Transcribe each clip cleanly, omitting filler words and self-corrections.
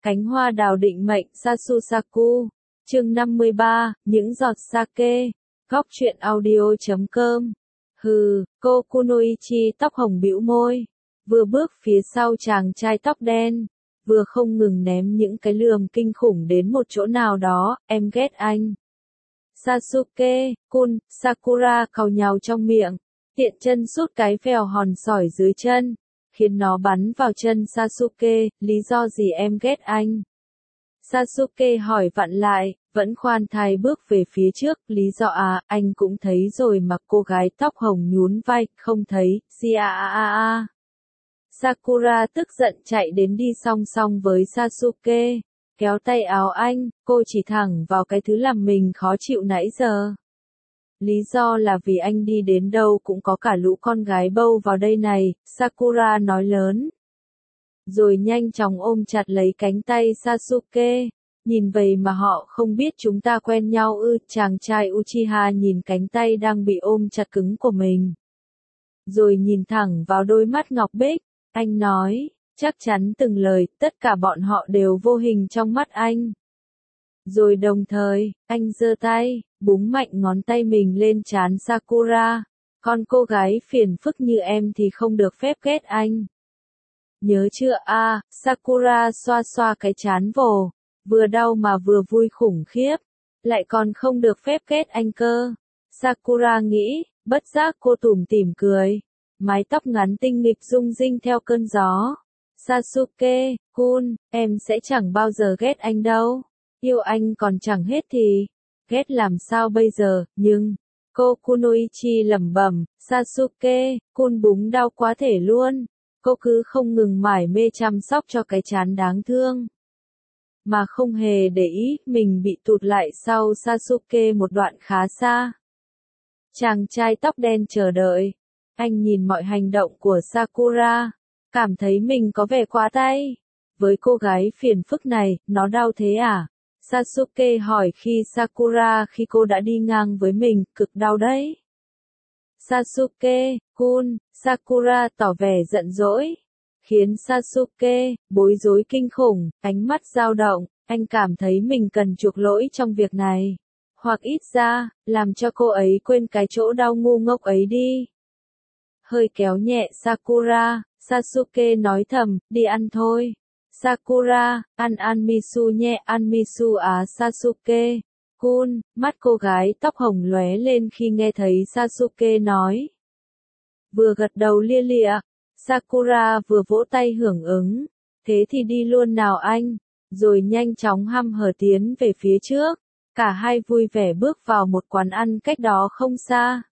Cánh hoa đào định mệnh Sasusaku. Chương 53, những giọt sake. Góc truyện audio.com. Hừ, cô Kunoichi tóc hồng bĩu môi, vừa bước phía sau chàng trai tóc đen, vừa không ngừng ném những cái lườm kinh khủng đến một chỗ nào đó. Em ghét anh. Sasuke-kun, Sakura càu nhàu trong miệng, tiện chân sút cái vèo hòn sỏi dưới chân, khiến nó bắn vào chân Sasuke. Lý do gì em ghét anh? Sasuke hỏi vặn lại, vẫn khoan thai bước về phía trước. Lý do à, anh cũng thấy rồi mà. Cô gái tóc hồng nhún vai, không thấy, gì à. Sakura tức giận chạy đến đi song song với Sasuke, kéo tay áo anh. Cô chỉ thẳng vào cái thứ làm mình khó chịu nãy giờ. Lý do là vì anh đi đến đâu cũng có cả lũ con gái bâu vào đây này, Sakura nói lớn. Rồi nhanh chóng ôm chặt lấy cánh tay Sasuke. Nhìn vậy mà họ không biết chúng ta quen nhau ư? Chàng trai Uchiha nhìn cánh tay đang bị ôm chặt cứng của mình, rồi nhìn thẳng vào đôi mắt ngọc bích. Anh nói, chắc chắn từng lời, tất cả bọn họ đều vô hình trong mắt anh. Rồi đồng thời, anh giơ tay, búng mạnh ngón tay mình lên trán Sakura. Con cô gái phiền phức như em thì không được phép ghét anh. Nhớ chưa a? Sakura xoa xoa cái trán vồ, vừa đau mà vừa vui khủng khiếp. Lại còn không được phép ghét anh cơ. Sakura nghĩ, bất giác cô tủm tỉm cười. Mái tóc ngắn tinh nghịch rung rinh theo cơn gió. Sasuke-kun, em sẽ chẳng bao giờ ghét anh đâu. Yêu anh còn chẳng hết thì ghét làm sao bây giờ? Nhưng cô Kunoichi lẩm bẩm, Sasuke-kun búng đau quá thể luôn. Cô cứ không ngừng mải mê chăm sóc cho cái trán đáng thương, mà không hề để ý mình bị tụt lại sau Sasuke một đoạn khá xa. Chàng trai tóc đen chờ đợi. Anh nhìn mọi hành động của Sakura, cảm thấy mình có vẻ quá tay với cô gái phiền phức này. Nó đau thế à? Sasuke hỏi khi cô đã đi ngang với mình. Cực đau đấy. Sasuke-kun, Sakura tỏ vẻ giận dỗi, khiến Sasuke bối rối kinh khủng, ánh mắt dao động. Anh cảm thấy mình cần chuộc lỗi trong việc này, hoặc ít ra, làm cho cô ấy quên cái chỗ đau ngu ngốc ấy đi. Hơi kéo nhẹ Sakura, Sasuke nói thầm, đi ăn thôi. Sakura, ăn misu nhé, ăn misu à? Sasuke-kun, mắt cô gái tóc hồng lóe lên khi nghe thấy Sasuke nói. Vừa gật đầu lia lịa, Sakura vừa vỗ tay hưởng ứng. Thế thì đi luôn nào anh. Rồi nhanh chóng hăm hở tiến về phía trước. Cả hai vui vẻ bước vào một quán ăn cách đó không xa.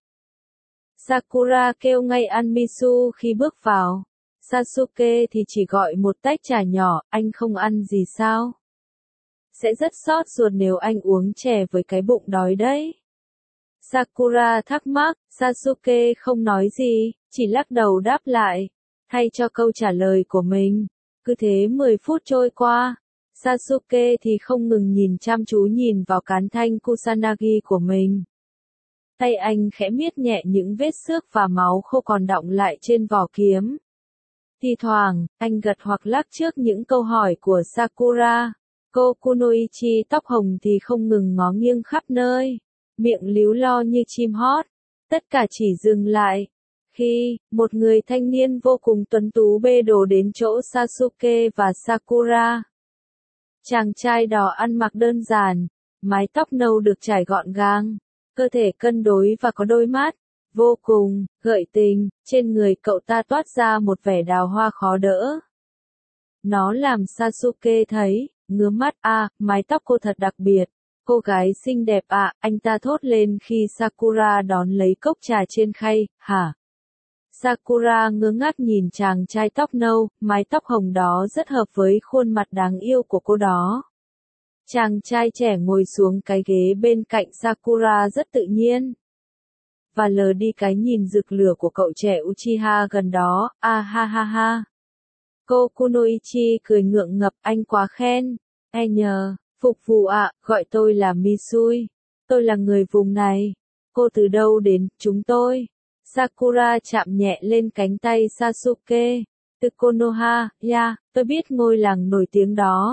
Sakura kêu ngay ăn misu khi bước vào. Sasuke thì chỉ gọi một tách trà nhỏ. Anh không ăn gì sao? Sẽ rất xót ruột nếu anh uống chè với cái bụng đói đấy. Sakura thắc mắc. Sasuke không nói gì, chỉ lắc đầu đáp lại, thay cho câu trả lời của mình. Cứ thế 10 phút trôi qua. Sasuke thì không ngừng nhìn chăm chú nhìn vào cán thanh Kusanagi của mình. Tay anh khẽ miết nhẹ những vết xước và máu khô còn đọng lại trên vỏ kiếm. Thi thoảng, anh gật hoặc lắc trước những câu hỏi của Sakura. Cô Kunoichi tóc hồng thì không ngừng ngó nghiêng khắp nơi, miệng líu lo như chim hót. Tất cả chỉ dừng lại khi một người thanh niên vô cùng tuấn tú bê đồ đến chỗ Sasuke và Sakura. Chàng trai đỏ ăn mặc đơn giản, mái tóc nâu được trải gọn gàng, cơ thể cân đối và có đôi mắt vô cùng gợi tình. Trên người cậu ta toát ra một vẻ đào hoa khó đỡ. Nó làm Sasuke thấy ngứa mắt. Mái tóc cô thật đặc biệt. Cô gái xinh đẹp ạ, anh ta thốt lên khi Sakura đón lấy cốc trà trên khay. Hả? Sakura ngơ ngác nhìn chàng trai tóc nâu, mái tóc hồng đó rất hợp với khuôn mặt đáng yêu của cô đó. Chàng trai trẻ ngồi xuống cái ghế bên cạnh Sakura rất tự nhiên, và lờ đi cái nhìn rực lửa của cậu trẻ Uchiha gần đó. Ha ha ha. Cô Kunoichi cười ngượng ngập, anh quá khen. Nhờ, phục vụ ạ, gọi tôi là Misui. Tôi là người vùng này. Cô từ đâu đến? Chúng tôi. Sakura chạm nhẹ lên cánh tay Sasuke. Từ Konoha, tôi biết ngôi làng nổi tiếng đó.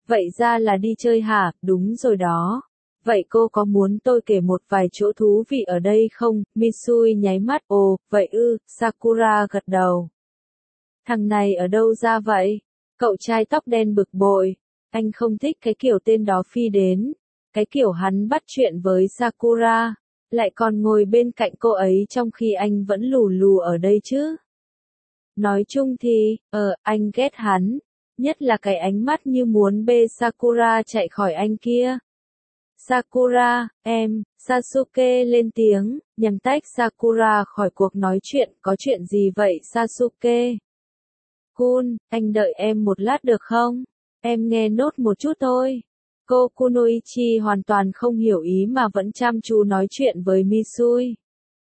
Vậy ra là đi chơi hả? Đúng rồi đó. Vậy cô có muốn tôi kể một vài chỗ thú vị ở đây không? Misui nháy mắt, ồ, vậy ư, Sakura gật đầu. Thằng này ở đâu ra vậy? Cậu trai tóc đen bực bội. Anh không thích cái kiểu tên đó phi đến. Cái kiểu hắn bắt chuyện với Sakura. Lại còn ngồi bên cạnh cô ấy trong khi anh vẫn lù lù ở đây chứ. Nói chung thì, anh ghét hắn. Nhất là cái ánh mắt như muốn bê Sakura chạy khỏi anh kia. Sakura, em, Sasuke lên tiếng, nhằm tách Sakura khỏi cuộc nói chuyện, có chuyện gì vậy Sasuke? Kun, anh đợi em một lát được không? Em nghe nốt một chút thôi. Cô Kunoichi hoàn toàn không hiểu ý mà vẫn chăm chú nói chuyện với Misui.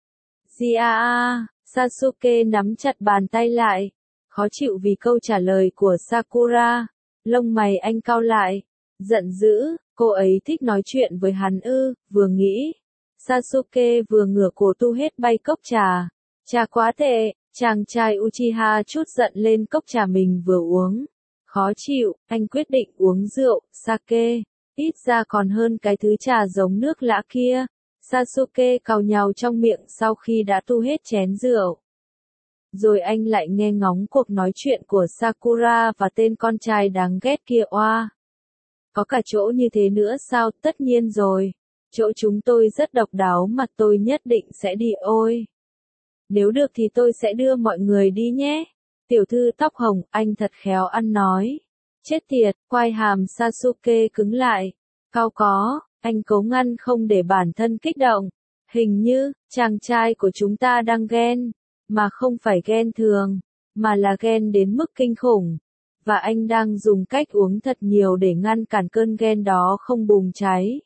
Jia, Sasuke nắm chặt bàn tay lại, khó chịu vì câu trả lời của Sakura. Lông mày anh cau lại, giận dữ, cô ấy thích nói chuyện với hắn ư, vừa nghĩ. Sasuke vừa ngửa cổ tu hết bay cốc trà. Trà quá tệ, chàng trai Uchiha chút giận lên cốc trà mình vừa uống. Khó chịu, anh quyết định uống rượu, sake. Ít ra còn hơn cái thứ trà giống nước lã kia. Sasuke cào nhào trong miệng sau khi đã tu hết chén rượu. Rồi anh lại nghe ngóng cuộc nói chuyện của Sakura và tên con trai đáng ghét kia oa. Có cả chỗ như thế nữa sao? Tất nhiên rồi. Chỗ chúng tôi rất độc đáo mà tôi nhất định sẽ đi ôi. Nếu được thì tôi sẽ đưa mọi người đi nhé. Tiểu thư tóc hồng, anh thật khéo ăn nói. Chết tiệt, quai hàm Sasuke cứng lại. Cao có, anh cố ngăn không để bản thân kích động. Hình như, chàng trai của chúng ta đang ghen. Mà không phải ghen thường, mà là ghen đến mức kinh khủng. Và anh đang dùng cách uống thật nhiều để ngăn cản cơn ghen đó không bùng cháy.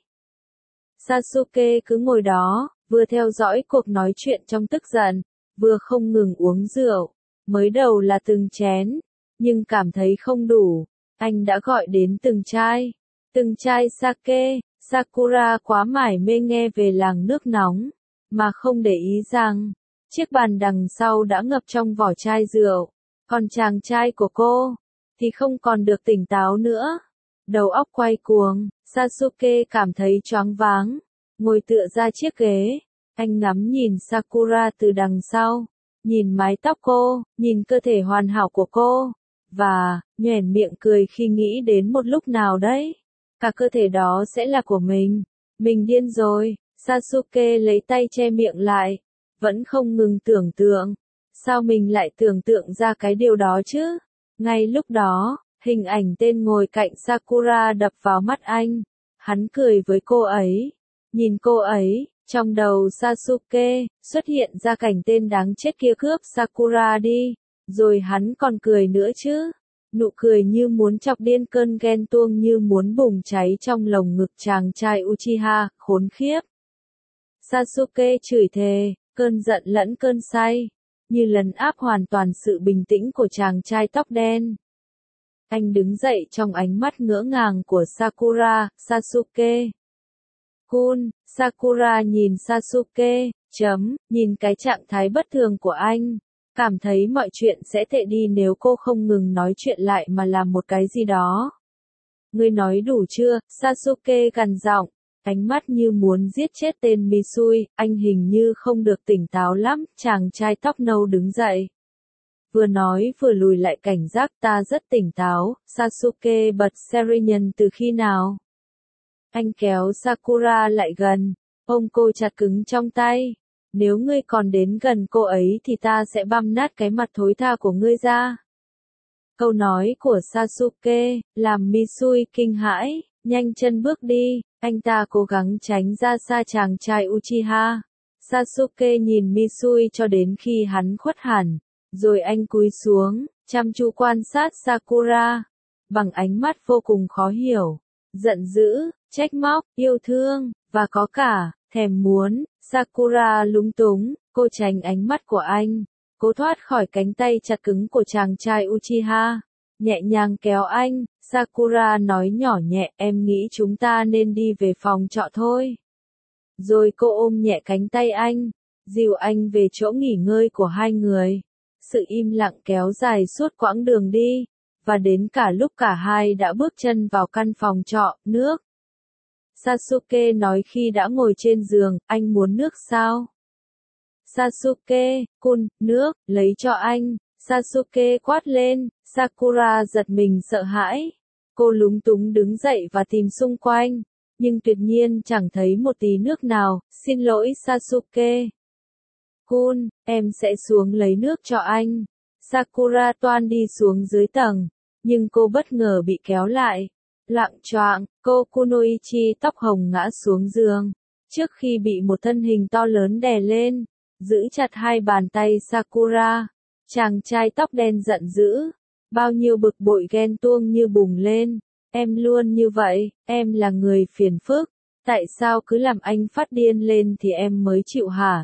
Sasuke cứ ngồi đó, vừa theo dõi cuộc nói chuyện trong tức giận, vừa không ngừng uống rượu. Mới đầu là từng chén, nhưng cảm thấy không đủ. Anh đã gọi đến từng chai sake. Sakura quá mải mê nghe về làng nước nóng, mà không để ý rằng, chiếc bàn đằng sau đã ngập trong vỏ chai rượu. Còn chàng trai của cô, thì không còn được tỉnh táo nữa. Đầu óc quay cuồng, Sasuke cảm thấy choáng váng, ngồi tựa ra chiếc ghế. Anh ngắm nhìn Sakura từ đằng sau, nhìn mái tóc cô, nhìn cơ thể hoàn hảo của cô, và, nhoẻn miệng cười khi nghĩ đến một lúc nào đấy, cả cơ thể đó sẽ là của mình. Mình điên rồi, Sasuke lấy tay che miệng lại, vẫn không ngừng tưởng tượng. Sao mình lại tưởng tượng ra cái điều đó chứ? Ngay lúc đó, hình ảnh tên ngồi cạnh Sakura đập vào mắt anh. Hắn cười với cô ấy. Nhìn cô ấy, trong đầu Sasuke, xuất hiện ra cảnh tên đáng chết kia cướp Sakura đi. Rồi hắn còn cười nữa chứ. Nụ cười như muốn chọc điên cơn ghen tuông như muốn bùng cháy trong lồng ngực chàng trai Uchiha, khốn khiếp. Sasuke chửi thề, cơn giận lẫn cơn say, như lấn áp hoàn toàn sự bình tĩnh của chàng trai tóc đen. Anh đứng dậy trong ánh mắt ngỡ ngàng của Sakura, Sasuke. Kun, Sakura nhìn Sasuke, nhìn cái trạng thái bất thường của anh. Cảm thấy mọi chuyện sẽ tệ đi nếu cô không ngừng nói chuyện lại mà làm một cái gì đó. Ngươi nói đủ chưa? Sasuke gằn giọng, ánh mắt như muốn giết chết tên Misui, anh hình như không được tỉnh táo lắm, chàng trai tóc nâu đứng dậy. Vừa nói vừa lùi lại cảnh giác, ta rất tỉnh táo. Sasuke bật Serinhân từ khi nào? Anh kéo Sakura lại gần, ôm cô chặt cứng trong tay. Nếu ngươi còn đến gần cô ấy thì ta sẽ băm nát cái mặt thối tha của ngươi ra. Câu nói của Sasuke làm Misui kinh hãi, nhanh chân bước đi. Anh ta cố gắng tránh ra xa chàng trai Uchiha. Sasuke nhìn Misui cho đến khi hắn khuất hẳn, rồi anh cúi xuống, chăm chú quan sát Sakura, bằng ánh mắt vô cùng khó hiểu, giận dữ, trách móc, yêu thương, và có cả, thèm muốn. Sakura lúng túng, cô tránh ánh mắt của anh, cố thoát khỏi cánh tay chặt cứng của chàng trai Uchiha. Nhẹ nhàng kéo anh, Sakura nói nhỏ nhẹ, em nghĩ chúng ta nên đi về phòng trọ thôi. Rồi cô ôm nhẹ cánh tay anh, dìu anh về chỗ nghỉ ngơi của hai người. Sự im lặng kéo dài suốt quãng đường đi, và đến cả lúc cả hai đã bước chân vào căn phòng trọ, nước. Sasuke nói khi đã ngồi trên giường, anh muốn nước sao? Sasuke-kun, nước, lấy cho anh. Sasuke quát lên, Sakura giật mình sợ hãi. Cô lúng túng đứng dậy và tìm xung quanh, nhưng tuyệt nhiên chẳng thấy một tí nước nào. Xin lỗi Sasuke-kun, em sẽ xuống lấy nước cho anh. Sakura toan đi xuống dưới tầng, nhưng cô bất ngờ bị kéo lại. Loạng choạng, cô Kunoichi tóc hồng ngã xuống giường, trước khi bị một thân hình to lớn đè lên, giữ chặt hai bàn tay Sakura. Chàng trai tóc đen giận dữ, bao nhiêu bực bội ghen tuông như bùng lên. Em luôn như vậy, em là người phiền phức. Tại sao cứ làm anh phát điên lên thì em mới chịu hả?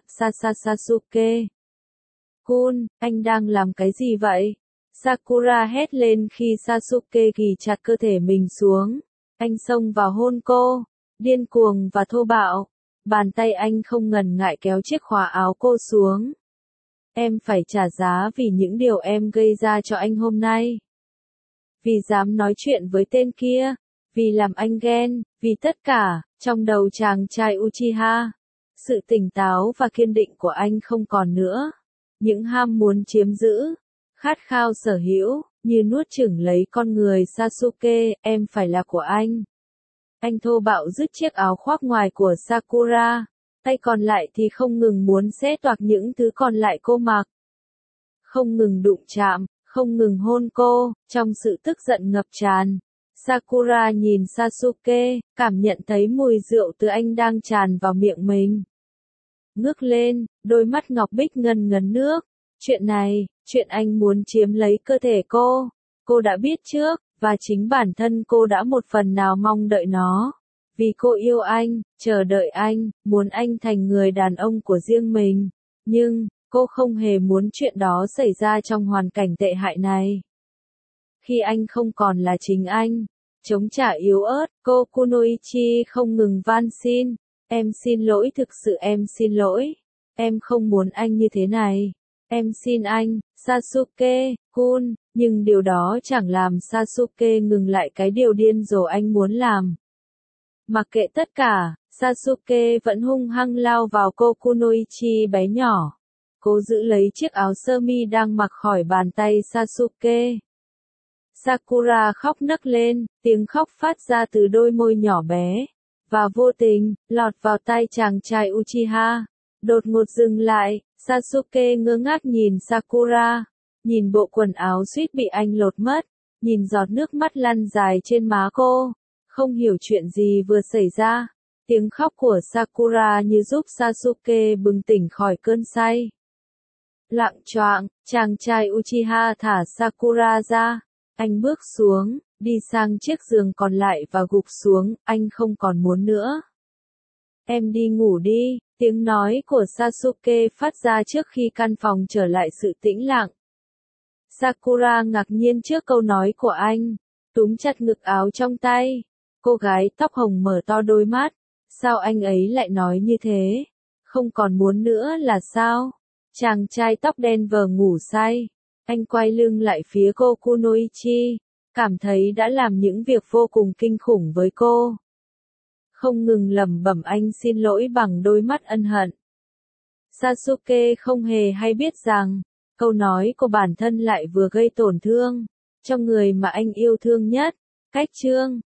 Sasuke-kun, anh đang làm cái gì vậy? Sakura hét lên khi Sasuke ghì chặt cơ thể mình xuống. Anh xông vào hôn cô, điên cuồng và thô bạo. Bàn tay anh không ngần ngại kéo chiếc khóa áo cô xuống. Em phải trả giá vì những điều em gây ra cho anh hôm nay. Vì dám nói chuyện với tên kia, vì làm anh ghen, vì tất cả. Trong đầu chàng trai Uchiha, sự tỉnh táo và kiên định của anh không còn nữa. Những ham muốn chiếm giữ, khát khao sở hữu, như nuốt chửng lấy con người. Sasuke, em phải là của anh. Anh thô bạo dứt chiếc áo khoác ngoài của Sakura, tay còn lại thì không ngừng muốn xé toạc những thứ còn lại cô mặc. Không ngừng đụng chạm, không ngừng hôn cô, trong sự tức giận ngập tràn. Sakura nhìn Sasuke, cảm nhận thấy mùi rượu từ anh đang tràn vào miệng mình. Ngước lên, đôi mắt ngọc bích ngần ngấn nước. Chuyện anh muốn chiếm lấy cơ thể cô đã biết trước, và chính bản thân cô đã một phần nào mong đợi nó. Vì cô yêu anh, chờ đợi anh, muốn anh thành người đàn ông của riêng mình. Nhưng, cô không hề muốn chuyện đó xảy ra trong hoàn cảnh tệ hại này. Khi anh không còn là chính anh, chống trả yếu ớt, cô Kunoichi không ngừng van xin. Em xin lỗi, thực sự em xin lỗi. Em không muốn anh như thế này. Em xin anh, Sasuke-kun, nhưng điều đó chẳng làm Sasuke ngừng lại cái điều điên rồ anh muốn làm. Mặc kệ tất cả, Sasuke vẫn hung hăng lao vào cô Kunoichi bé nhỏ. Cố giữ lấy chiếc áo sơ mi đang mặc khỏi bàn tay Sasuke. Sakura khóc nấc lên, tiếng khóc phát ra từ đôi môi nhỏ bé, và vô tình, lọt vào tai chàng trai Uchiha. Đột ngột dừng lại, Sasuke ngơ ngác nhìn Sakura, nhìn bộ quần áo suýt bị anh lột mất, nhìn giọt nước mắt lăn dài trên má cô, không hiểu chuyện gì vừa xảy ra. Tiếng khóc của Sakura như giúp Sasuke bừng tỉnh khỏi cơn say. Loạng choạng, chàng trai Uchiha thả Sakura ra, anh bước xuống, đi sang chiếc giường còn lại và gục xuống, anh không còn muốn nữa. Em đi ngủ đi, tiếng nói của Sasuke phát ra trước khi căn phòng trở lại sự tĩnh lặng. Sakura ngạc nhiên trước câu nói của anh, túm chặt ngực áo trong tay. Cô gái tóc hồng mở to đôi mắt, sao anh ấy lại nói như thế? Không còn muốn nữa là sao? Chàng trai tóc đen vờ ngủ say, anh quay lưng lại phía cô Kunoichi, cảm thấy đã làm những việc vô cùng kinh khủng với cô. Không ngừng lẩm bẩm anh xin lỗi bằng đôi mắt ân hận. Sasuke không hề hay biết rằng, câu nói của bản thân lại vừa gây tổn thương cho người mà anh yêu thương nhất. Cách chương